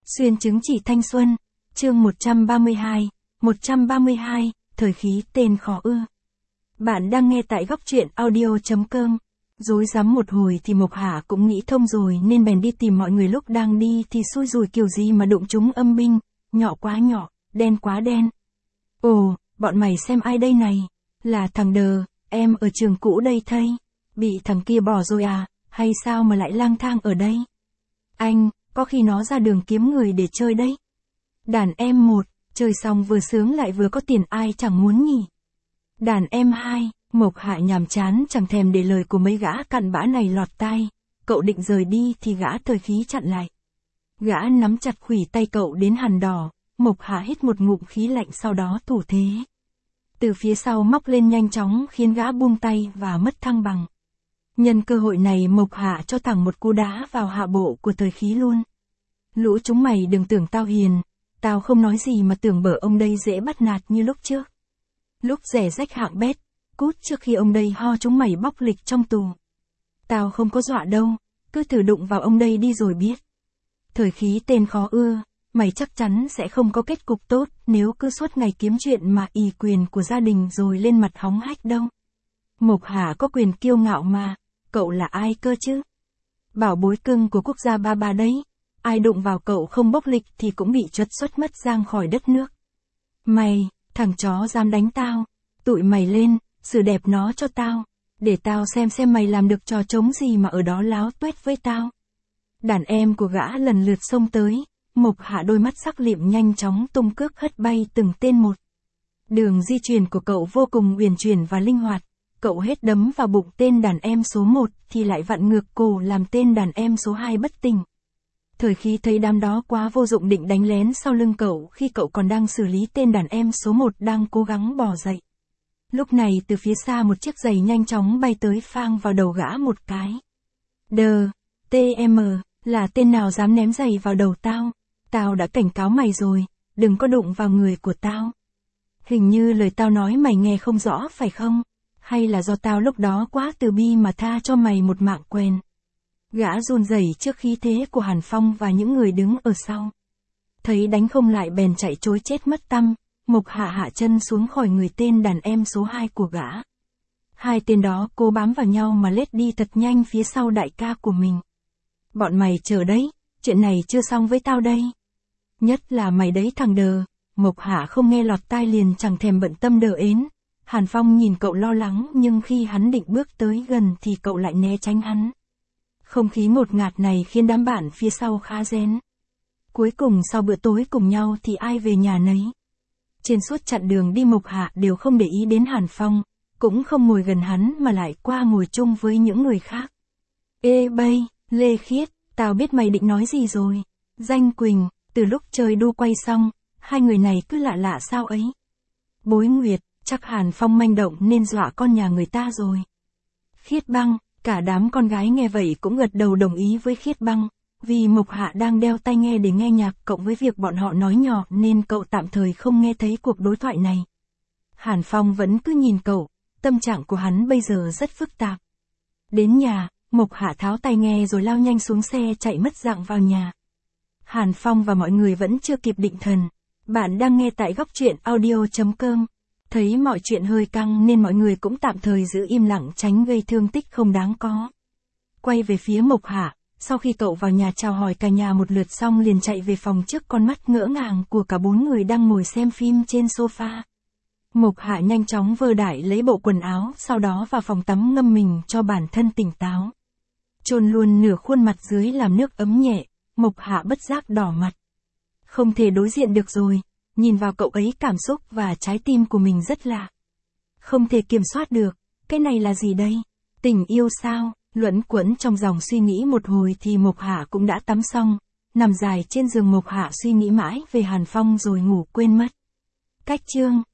Xuyên chứng chỉ thanh xuân, chương 132, thời khí tên khó ưa. Bạn đang nghe tại góc truyện audio.com. Rối rắm một hồi thì Mộc Hạ cũng nghĩ thông rồi nên bèn đi tìm mọi người, lúc đang đi thì xui rủi kiểu gì mà đụng trúng âm binh, nhỏ quá nhỏ, đen quá đen. Ồ, bọn mày xem ai đây này? Là thằng Đờ, em ở trường cũ đây thây. Bị thằng kia bỏ rồi à, hay sao mà lại lang thang ở đây? Anh, có khi nó ra đường kiếm người để chơi đấy. Đàn em 1, chơi xong vừa sướng lại vừa có tiền, ai chẳng muốn nhỉ? Đàn em 2, Mộc Hạ nhàm chán chẳng thèm để lời của mấy gã cặn bã này lọt tai. Cậu định rời đi thì gã thời khí chặn lại. Gã nắm chặt khuỷu tay cậu đến hằn đỏ. Mộc Hạ hít một ngụm khí lạnh, sau đó thủ thế từ phía sau móc lên nhanh chóng, khiến gã buông tay và mất thăng bằng. Nhân cơ hội này Mộc Hạ cho thẳng một cú đá vào hạ bộ của thời khí luôn. Lũ chúng mày đừng tưởng tao hiền, tao không nói gì mà tưởng bở ông đây dễ bắt nạt như lúc trước. Lúc rẻ rách hạng bét, cút trước khi ông đây ho chúng mày bóc lịch trong tù. Tao không có dọa đâu, cứ thử đụng vào ông đây đi rồi biết. Thời khí tên khó ưa, mày chắc chắn sẽ không có kết cục tốt nếu cứ suốt ngày kiếm chuyện mà ỷ quyền của gia đình rồi lên mặt hóng hách đâu. Mộc Hạ có quyền kiêu ngạo mà, cậu là ai cơ chứ? Bảo bối cưng của quốc gia ba ba đấy, ai đụng vào cậu không bốc lịch thì cũng bị truất xuất mất giang khỏi đất nước. Mày, thằng chó dám đánh tao, tụi mày lên, xử đẹp nó cho tao, để tao xem mày làm được trò trống gì mà ở đó láo tuét với tao. Đàn em của gã lần lượt xông tới, Mộc Hạ đôi mắt sắc lịm nhanh chóng tung cước hất bay từng tên một. Đường di chuyển của cậu vô cùng uyển chuyển và linh hoạt. Cậu hết đấm vào bụng tên đàn em số 1 thì lại vặn ngược cổ làm tên đàn em số 2 bất tỉnh. Thời khí thấy đám đó quá vô dụng định đánh lén sau lưng cậu khi cậu còn đang xử lý tên đàn em số 1 đang cố gắng bò dậy. Lúc này từ phía xa một chiếc giày nhanh chóng bay tới phang vào đầu gã một cái. Đờ, TM, là tên nào dám ném giày vào đầu tao? Tao đã cảnh cáo mày rồi, đừng có đụng vào người của tao. Hình như lời tao nói mày nghe không rõ phải không? Hay là do tao lúc đó quá từ bi mà tha cho mày một mạng quèn? Gã run rẩy trước khí thế của Hàn Phong và những người đứng ở sau. Thấy đánh không lại bèn chạy trối chết mất tăm. Mộc Hạ hạ chân xuống khỏi người tên đàn em số 2 của gã. Hai tên đó cố bám vào nhau mà lết đi thật nhanh phía sau đại ca của mình. Bọn mày chờ đấy, chuyện này chưa xong với tao đây. Nhất là mày đấy thằng Đờ. Mộc Hạ không nghe lọt tai liền chẳng thèm bận tâm Đờ ến. Hàn Phong nhìn cậu lo lắng nhưng khi hắn định bước tới gần thì cậu lại né tránh hắn. Không khí ngột ngạt này khiến đám bạn phía sau khá rén. Cuối cùng sau bữa tối cùng nhau thì ai về nhà nấy. Trên suốt chặng đường đi Mộc Hạ đều không để ý đến Hàn Phong, cũng không ngồi gần hắn mà lại qua ngồi chung với những người khác. Ê bây, Lê Khiết, tao biết mày định nói gì rồi. Danh Quỳnh, từ lúc chơi đu quay xong, hai người này cứ lạ lạ sao ấy. Bối Nguyệt, chắc Hàn Phong manh động nên dọa con nhà người ta rồi. Khiết Băng, cả đám con gái nghe vậy cũng gật đầu đồng ý với Khiết Băng. Vì Mộc Hạ đang đeo tai nghe để nghe nhạc cộng với việc bọn họ nói nhỏ nên cậu tạm thời không nghe thấy cuộc đối thoại này. Hàn Phong vẫn cứ nhìn cậu, tâm trạng của hắn bây giờ rất phức tạp. Đến nhà, Mộc Hạ tháo tai nghe rồi lao nhanh xuống xe chạy mất dạng vào nhà. Hàn Phong và mọi người vẫn chưa kịp định thần. Bạn đang nghe tại góc truyện audio.com. Thấy mọi chuyện hơi căng nên mọi người cũng tạm thời giữ im lặng tránh gây thương tích không đáng có. Quay về phía Mộc Hạ, sau khi cậu vào nhà chào hỏi cả nhà một lượt xong liền chạy về phòng trước con mắt ngỡ ngàng của cả 4 người đang ngồi xem phim trên sofa. Mộc Hạ nhanh chóng vơ đại lấy bộ quần áo, sau đó vào phòng tắm ngâm mình cho bản thân tỉnh táo. Chôn luôn nửa khuôn mặt dưới làm nước ấm nhẹ, Mộc Hạ bất giác đỏ mặt. Không thể đối diện được rồi, nhìn vào cậu ấy cảm xúc và trái tim của mình rất lạ. Không thể kiểm soát được, cái này là gì đây? Tình yêu sao? Luẩn quẩn trong dòng suy nghĩ một hồi thì Mộc Hạ cũng đã tắm xong, nằm dài trên giường Mộc Hạ suy nghĩ mãi về Hàn Phong rồi ngủ quên mất. Cách chương